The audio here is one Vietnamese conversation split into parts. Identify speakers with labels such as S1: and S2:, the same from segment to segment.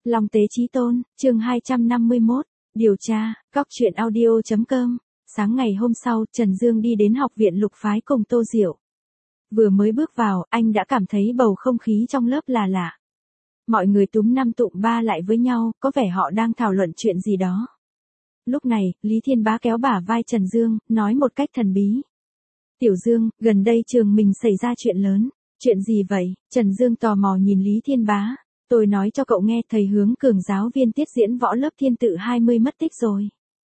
S1: Long Tế Chí Tôn, chương 251, điều tra, góc truyện audio.com. Sáng ngày hôm sau, Trần Dương đi đến học viện Lục Phái cùng Tô Diệu. Vừa mới bước vào, anh đã cảm thấy bầu không khí trong lớp là lạ. Mọi người túm năm tụm ba lại với nhau, có vẻ họ đang thảo luận chuyện gì đó. Lúc này, Lý Thiên Bá kéo bả vai Trần Dương, nói một cách thần bí. Tiểu Dương, gần đây trường mình xảy ra chuyện lớn. Chuyện gì vậy? Trần Dương tò mò nhìn Lý Thiên Bá. Tôi nói cho cậu nghe, thầy Hướng Cường giáo viên tiết diễn võ lớp Thiên Tự 20 mất tích rồi.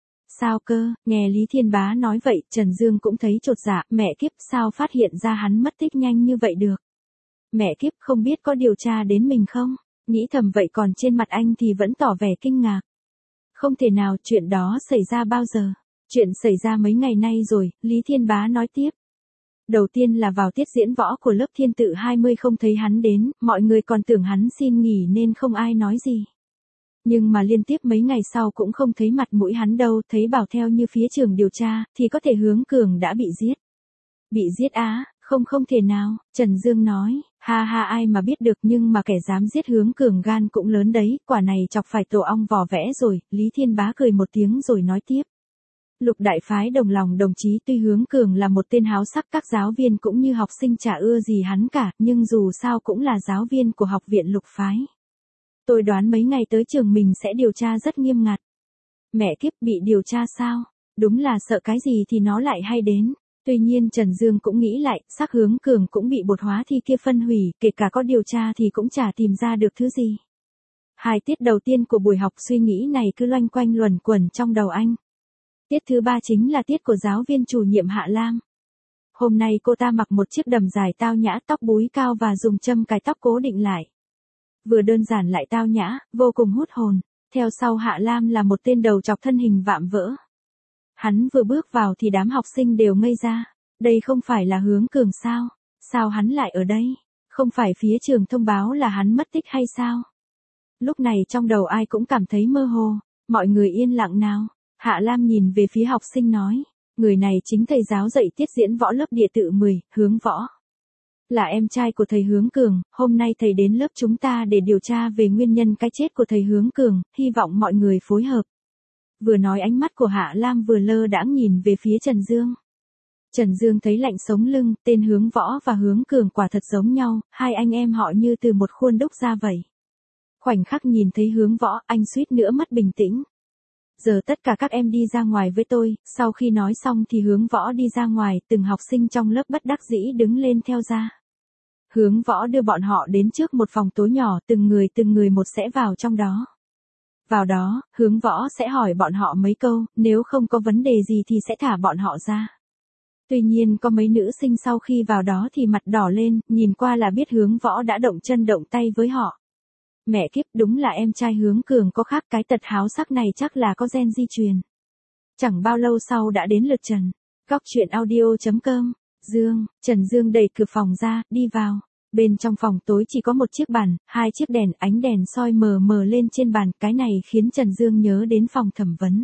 S1: Sao cơ? Nghe Lý Thiên Bá nói vậy, Trần Dương cũng thấy chột dạ, mẹ kiếp, sao phát hiện ra hắn mất tích nhanh như vậy được? Mẹ kiếp, không biết có điều tra đến mình không? Nghĩ thầm vậy, còn trên mặt anh thì vẫn tỏ vẻ kinh ngạc. Không thể nào, chuyện đó xảy ra bao giờ? Chuyện xảy ra mấy ngày nay rồi, Lý Thiên Bá nói tiếp. Đầu tiên là vào tiết diễn võ của lớp Thiên Tự 20 không thấy hắn đến, mọi người còn tưởng hắn xin nghỉ nên không ai nói gì. Nhưng mà liên tiếp mấy ngày sau cũng không thấy mặt mũi hắn đâu, thấy bảo theo như phía trường điều tra, thì có thể Hướng Cường đã bị giết. Bị giết á? Không thể nào, Trần Dương nói, ha ai mà biết được, nhưng mà kẻ dám giết Hướng Cường gan cũng lớn đấy, quả này chọc phải tổ ong vò vẽ rồi. Lý Thiên Bá cười một tiếng rồi nói tiếp. Lục đại phái đồng lòng đồng chí, tuy Hướng Cường là một tên háo sắc, các giáo viên cũng như học sinh chả ưa gì hắn cả, nhưng dù sao cũng là giáo viên của học viện Lục Phái. Tôi đoán mấy ngày tới trường mình sẽ điều tra rất nghiêm ngặt. Mẹ kiếp, bị điều tra sao? Đúng là sợ cái gì thì nó lại hay đến. Tuy nhiên Trần Dương cũng nghĩ lại, xác Hướng Cường cũng bị bột hóa thi kia phân hủy, kể cả có điều tra thì cũng chả tìm ra được thứ gì. Hai tiết đầu tiên của buổi học suy nghĩ này cứ loanh quanh luẩn quẩn trong đầu anh. Tiết thứ ba chính là tiết của giáo viên chủ nhiệm Hạ Lam. Hôm nay cô ta mặc một chiếc đầm dài tao nhã, tóc búi cao và dùng châm cài tóc cố định lại. Vừa đơn giản lại tao nhã, vô cùng hút hồn. Theo sau Hạ Lam là một tên đầu chọc thân hình vạm vỡ. Hắn vừa bước vào thì đám học sinh đều ngây ra. Đây không phải là Hướng Cường sao? Sao hắn lại ở đây? Không phải phía trường thông báo là hắn mất tích hay sao? Lúc này trong đầu ai cũng cảm thấy mơ hồ. Mọi người yên lặng nào. Hạ Lam nhìn về phía học sinh nói. Người này chính thầy giáo dạy tiết diễn võ lớp Địa Tự 10, Hướng Võ. Là em trai của thầy Hướng Cường, hôm nay thầy đến lớp chúng ta để điều tra về nguyên nhân cái chết của thầy Hướng Cường, hy vọng mọi người phối hợp. Vừa nói ánh mắt của Hạ Lam vừa lơ đãng nhìn về phía Trần Dương. Trần Dương thấy lạnh sống lưng, tên Hướng Võ và Hướng Cường quả thật giống nhau, hai anh em họ như từ một khuôn đúc ra vậy. Khoảnh khắc nhìn thấy Hướng Võ, anh suýt nữa mất bình tĩnh. Giờ tất cả các em đi ra ngoài với tôi. Sau khi nói xong thì Hướng Võ đi ra ngoài, từng học sinh trong lớp bất đắc dĩ đứng lên theo ra. Hướng Võ đưa bọn họ đến trước một phòng tối nhỏ, từng người một sẽ vào trong đó. Vào đó, Hướng Võ sẽ hỏi bọn họ mấy câu, nếu không có vấn đề gì thì sẽ thả bọn họ ra. Tuy nhiên có mấy nữ sinh sau khi vào đó thì mặt đỏ lên, nhìn qua là biết Hướng Võ đã động chân động tay với họ. Mẹ kiếp, đúng là em trai Hướng Cường có khác, cái tật háo sắc này chắc là có gen di truyền. Chẳng bao lâu sau đã đến lượt Trần. Góc truyện audio.com. Trần Dương đẩy cửa phòng ra, đi vào. Bên trong phòng tối chỉ có một chiếc bàn, hai chiếc đèn, ánh đèn soi mờ mờ lên trên bàn, cái này khiến Trần Dương nhớ đến phòng thẩm vấn.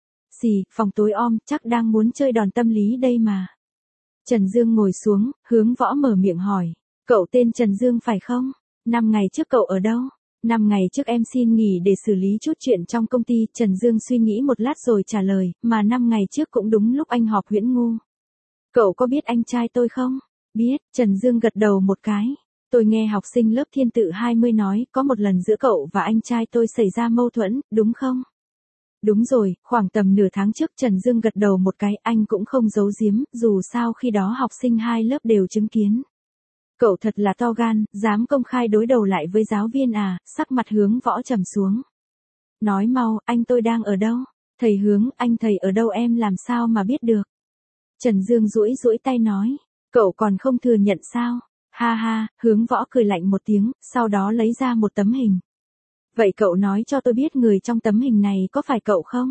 S1: Phòng tối om, chắc đang muốn chơi đòn tâm lý đây mà. Trần Dương ngồi xuống, Hướng Võ mở miệng hỏi. Cậu tên Trần Dương phải không? 5 ngày trước cậu ở đâu? 5 ngày trước em xin nghỉ để xử lý chút chuyện trong công ty. Trần Dương suy nghĩ một lát rồi trả lời, mà 5 ngày trước cũng đúng lúc anh họp Huyễn Ngu. Cậu có biết anh trai tôi không? Biết, Trần Dương gật đầu một cái. Tôi nghe học sinh lớp Thiên Tự 20 nói, có một lần giữa cậu và anh trai tôi xảy ra mâu thuẫn, đúng không? Đúng rồi, khoảng tầm nửa tháng trước. Trần Dương gật đầu một cái, anh cũng không giấu giếm, dù sao khi đó học sinh hai lớp đều chứng kiến. Cậu thật là to gan, dám công khai đối đầu lại với giáo viên à? Sắc mặt Hướng Võ trầm xuống. Nói mau, anh tôi đang ở đâu? Thầy Hướng, anh thầy ở đâu em làm sao mà biết được? Trần Dương duỗi tay nói. Cậu còn không thừa nhận sao? Ha, Hướng Võ cười lạnh một tiếng, sau đó lấy ra một tấm hình. Vậy cậu nói cho tôi biết người trong tấm hình này có phải cậu không?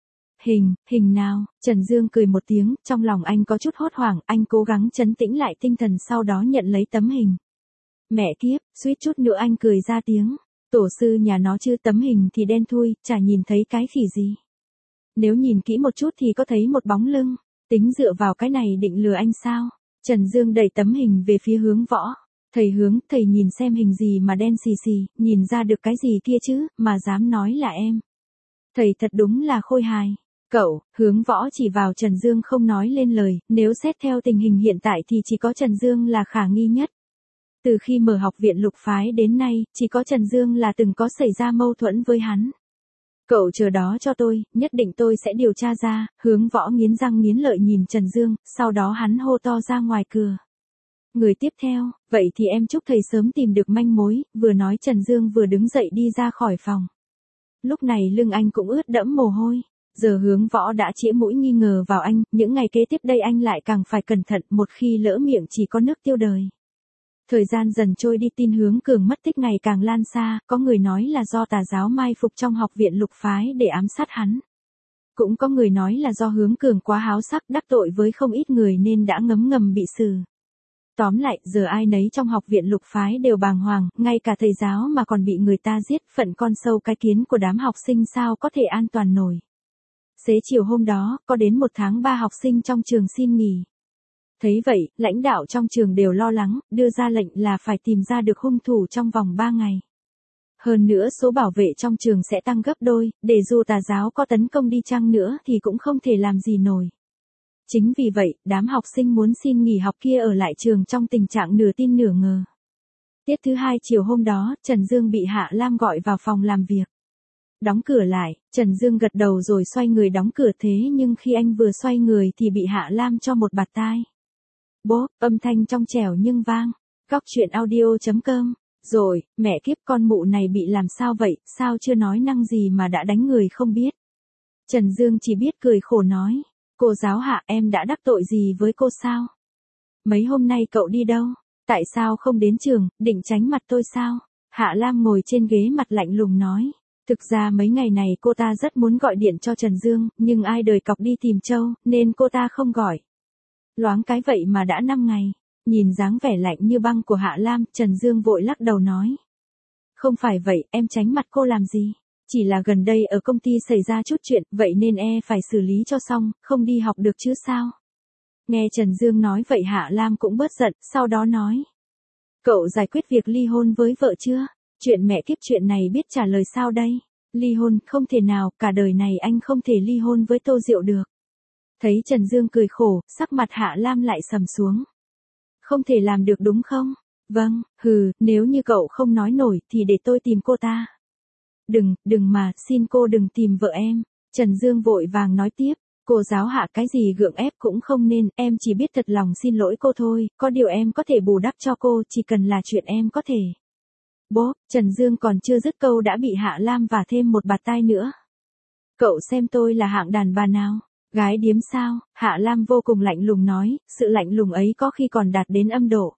S1: Hình nào? Trần Dương cười một tiếng, trong lòng anh có chút hốt hoảng, anh cố gắng trấn tĩnh lại tinh thần sau đó nhận lấy tấm hình. Mẹ kiếp, suýt chút nữa anh cười ra tiếng. Tổ sư nhà nó chứ, tấm hình thì đen thui, chả nhìn thấy cái khỉ gì. Nếu nhìn kỹ một chút thì có thấy một bóng lưng, tính dựa vào cái này định lừa anh sao? Trần Dương đẩy tấm hình về phía Hướng Võ. Thầy nhìn xem hình gì mà đen xì xì, nhìn ra được cái gì kia chứ, mà dám nói là em. Thầy thật đúng là khôi hài. Cậu, Hướng Võ chỉ vào Trần Dương không nói lên lời, nếu xét theo tình hình hiện tại thì chỉ có Trần Dương là khả nghi nhất. Từ khi mở học viện lục phái đến nay, chỉ có Trần Dương là từng có xảy ra mâu thuẫn với hắn. Cậu chờ đó cho tôi, nhất định tôi sẽ điều tra ra. Hướng Võ nghiến răng nghiến lợi nhìn Trần Dương, sau đó hắn hô to ra ngoài cửa. Người tiếp theo, vậy thì em chúc thầy sớm tìm được manh mối, vừa nói Trần Dương vừa đứng dậy đi ra khỏi phòng. Lúc này lưng anh cũng ướt đẫm mồ hôi. Giờ Hướng Võ đã chĩa mũi nghi ngờ vào anh, những ngày kế tiếp đây anh lại càng phải cẩn thận, một khi lỡ miệng chỉ có nước tiêu đời. Thời gian dần trôi đi, tin Hướng Cường mất tích ngày càng lan xa, có người nói là do tà giáo mai phục trong học viện lục phái để ám sát hắn. Cũng có người nói là do Hướng Cường quá háo sắc đắc tội với không ít người nên đã ngấm ngầm bị xử. Tóm lại, giờ ai nấy trong học viện lục phái đều bàng hoàng, ngay cả thầy giáo mà còn bị người ta giết, phận con sâu cái kiến của đám học sinh sao có thể an toàn nổi. Xế chiều hôm đó, có đến 1 tháng 3 học sinh trong trường xin nghỉ. Thấy vậy, lãnh đạo trong trường đều lo lắng, đưa ra lệnh là phải tìm ra được hung thủ trong vòng 3 ngày. Hơn nữa số bảo vệ trong trường sẽ tăng gấp đôi, để dù tà giáo có tấn công đi chăng nữa thì cũng không thể làm gì nổi. Chính vì vậy, đám học sinh muốn xin nghỉ học kia ở lại trường trong tình trạng nửa tin nửa ngờ. Tiết thứ 2 chiều hôm đó, Trần Dương bị Hạ Lam gọi vào phòng làm việc. Đóng cửa lại, Trần Dương gật đầu rồi xoay người đóng cửa, thế nhưng khi anh vừa xoay người thì bị Hạ Lam cho một bạt tai. Bốp, âm thanh trong trẻo nhưng vang. Góc chuyện audio.com. Rồi, mẹ kiếp, con mụ này bị làm sao vậy, sao chưa nói năng gì mà đã đánh người không biết. Trần Dương chỉ biết cười khổ nói. Cô giáo Hạ, em đã đắc tội gì với cô sao? Mấy hôm nay cậu đi đâu? Tại sao không đến trường, định tránh mặt tôi sao? Hạ Lam ngồi trên ghế mặt lạnh lùng nói. Thực ra mấy ngày này cô ta rất muốn gọi điện cho Trần Dương, nhưng ai đời cọc đi tìm Châu, nên cô ta không gọi. Loáng cái vậy mà đã 5 ngày. Nhìn dáng vẻ lạnh như băng của Hạ Lam, Trần Dương vội lắc đầu nói. Không phải vậy, em tránh mặt cô làm gì? Chỉ là gần đây ở công ty xảy ra chút chuyện, vậy nên phải xử lý cho xong, không đi học được chứ sao? Nghe Trần Dương nói vậy Hạ Lam cũng bớt giận, sau đó nói. Cậu giải quyết việc ly hôn với vợ chưa? Chuyện mẹ kiếp, chuyện này biết trả lời sao đây? Ly hôn, không thể nào, cả đời này anh không thể ly hôn với Tô Diệu được. Thấy Trần Dương cười khổ, sắc mặt Hạ Lam lại sầm xuống. Không thể làm được đúng không? Vâng, nếu như cậu không nói nổi thì để tôi tìm cô ta. Đừng mà, xin cô đừng tìm vợ em. Trần Dương vội vàng nói tiếp. Cô giáo Hạ, cái gì gượng ép cũng không nên, em chỉ biết thật lòng xin lỗi cô thôi, có điều em có thể bù đắp cho cô, chỉ cần là chuyện em có thể. Bố, Trần Dương còn chưa dứt câu đã bị Hạ Lam vả thêm một bạt tai nữa. Cậu xem tôi là hạng đàn bà nào? Gái điếm sao? Hạ Lam vô cùng lạnh lùng nói, sự lạnh lùng ấy có khi còn đạt đến âm độ.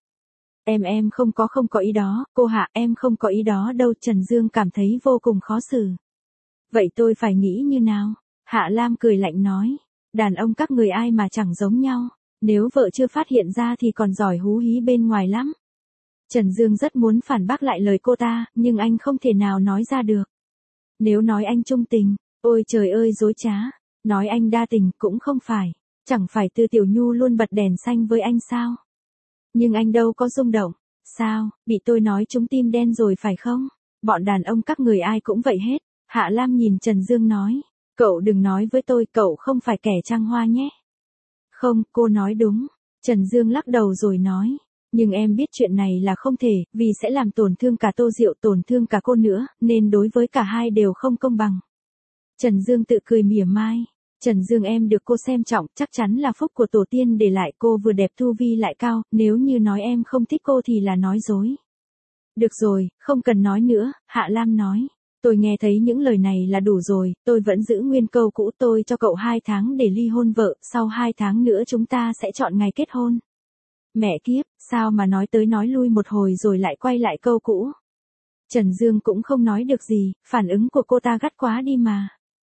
S1: Em không có ý đó, cô Hạ, em không có ý đó đâu. Trần Dương cảm thấy vô cùng khó xử. Vậy tôi phải nghĩ như nào? Hạ Lam cười lạnh nói, đàn ông các người ai mà chẳng giống nhau, nếu vợ chưa phát hiện ra thì còn giỏi hú hí bên ngoài lắm. Trần Dương rất muốn phản bác lại lời cô ta, nhưng anh không thể nào nói ra được. Nếu nói anh trung tình, ôi trời ơi dối trá, nói anh đa tình cũng không phải, chẳng phải Tư Tiểu Nhu luôn bật đèn xanh với anh sao? Nhưng anh đâu có rung động, sao, bị tôi nói trúng tim đen rồi phải không? Bọn đàn ông các người ai cũng vậy hết. Hạ Lam nhìn Trần Dương nói, cậu đừng nói với tôi, cậu không phải kẻ trăng hoa nhé. Không, cô nói đúng. Trần Dương lắc đầu rồi nói, nhưng em biết chuyện này là không thể, vì sẽ làm tổn thương cả Tô Diệu, tổn thương cả cô nữa, nên đối với cả hai đều không công bằng. Trần Dương tự cười mỉa mai. Trần Dương, em được cô xem trọng, chắc chắn là phúc của tổ tiên để lại, cô vừa đẹp tu vi lại cao, nếu như nói em không thích cô thì là nói dối. Được rồi, không cần nói nữa, Hạ Lam nói. Tôi nghe thấy những lời này là đủ rồi, tôi vẫn giữ nguyên câu cũ, tôi cho cậu 2 tháng để ly hôn vợ, sau 2 tháng nữa chúng ta sẽ chọn ngày kết hôn. Mẹ kiếp, sao mà nói tới nói lui một hồi rồi lại quay lại câu cũ. Trần Dương cũng không nói được gì, phản ứng của cô ta gắt quá đi mà.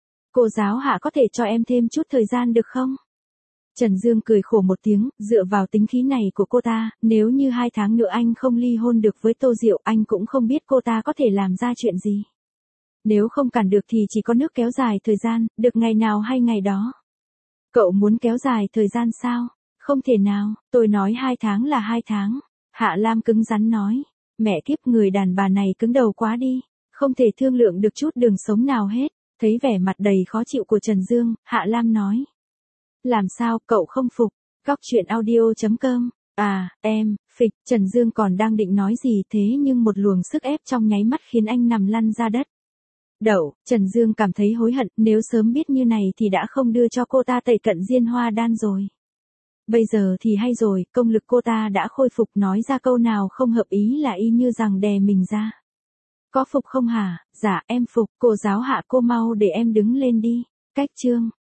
S1: Cô giáo Hạ, có thể cho em thêm chút thời gian được không? Trần Dương cười khổ một tiếng, dựa vào tính khí này của cô ta, nếu như 2 tháng nữa anh không ly hôn được với Tô Diệu, anh cũng không biết cô ta có thể làm ra chuyện gì. Nếu không cản được thì chỉ có nước kéo dài thời gian, được ngày nào hay ngày đó. Cậu muốn kéo dài thời gian sao? Không thể nào, tôi nói 2 tháng là 2 tháng. Hạ Lam cứng rắn nói. Mẹ kiếp, người đàn bà này cứng đầu quá đi. Không thể thương lượng được chút đường sống nào hết. Thấy vẻ mặt đầy khó chịu của Trần Dương, Hạ Lam nói. Làm sao, cậu không phục? Cóc truyện audio.com. À, em, phịch, Trần Dương còn đang định nói gì thế nhưng một luồng sức ép trong nháy mắt khiến anh nằm lăn ra đất. Đậu, Trần Dương cảm thấy hối hận, nếu sớm biết như này thì đã không đưa cho cô ta tẩy cận diên hoa đan rồi. Bây giờ thì hay rồi, công lực cô ta đã khôi phục, nói ra câu nào không hợp ý là y như rằng đè mình ra. Có phục không hả? Dạ em phục, cô giáo Hạ, cô mau để em đứng lên đi. Cách chương.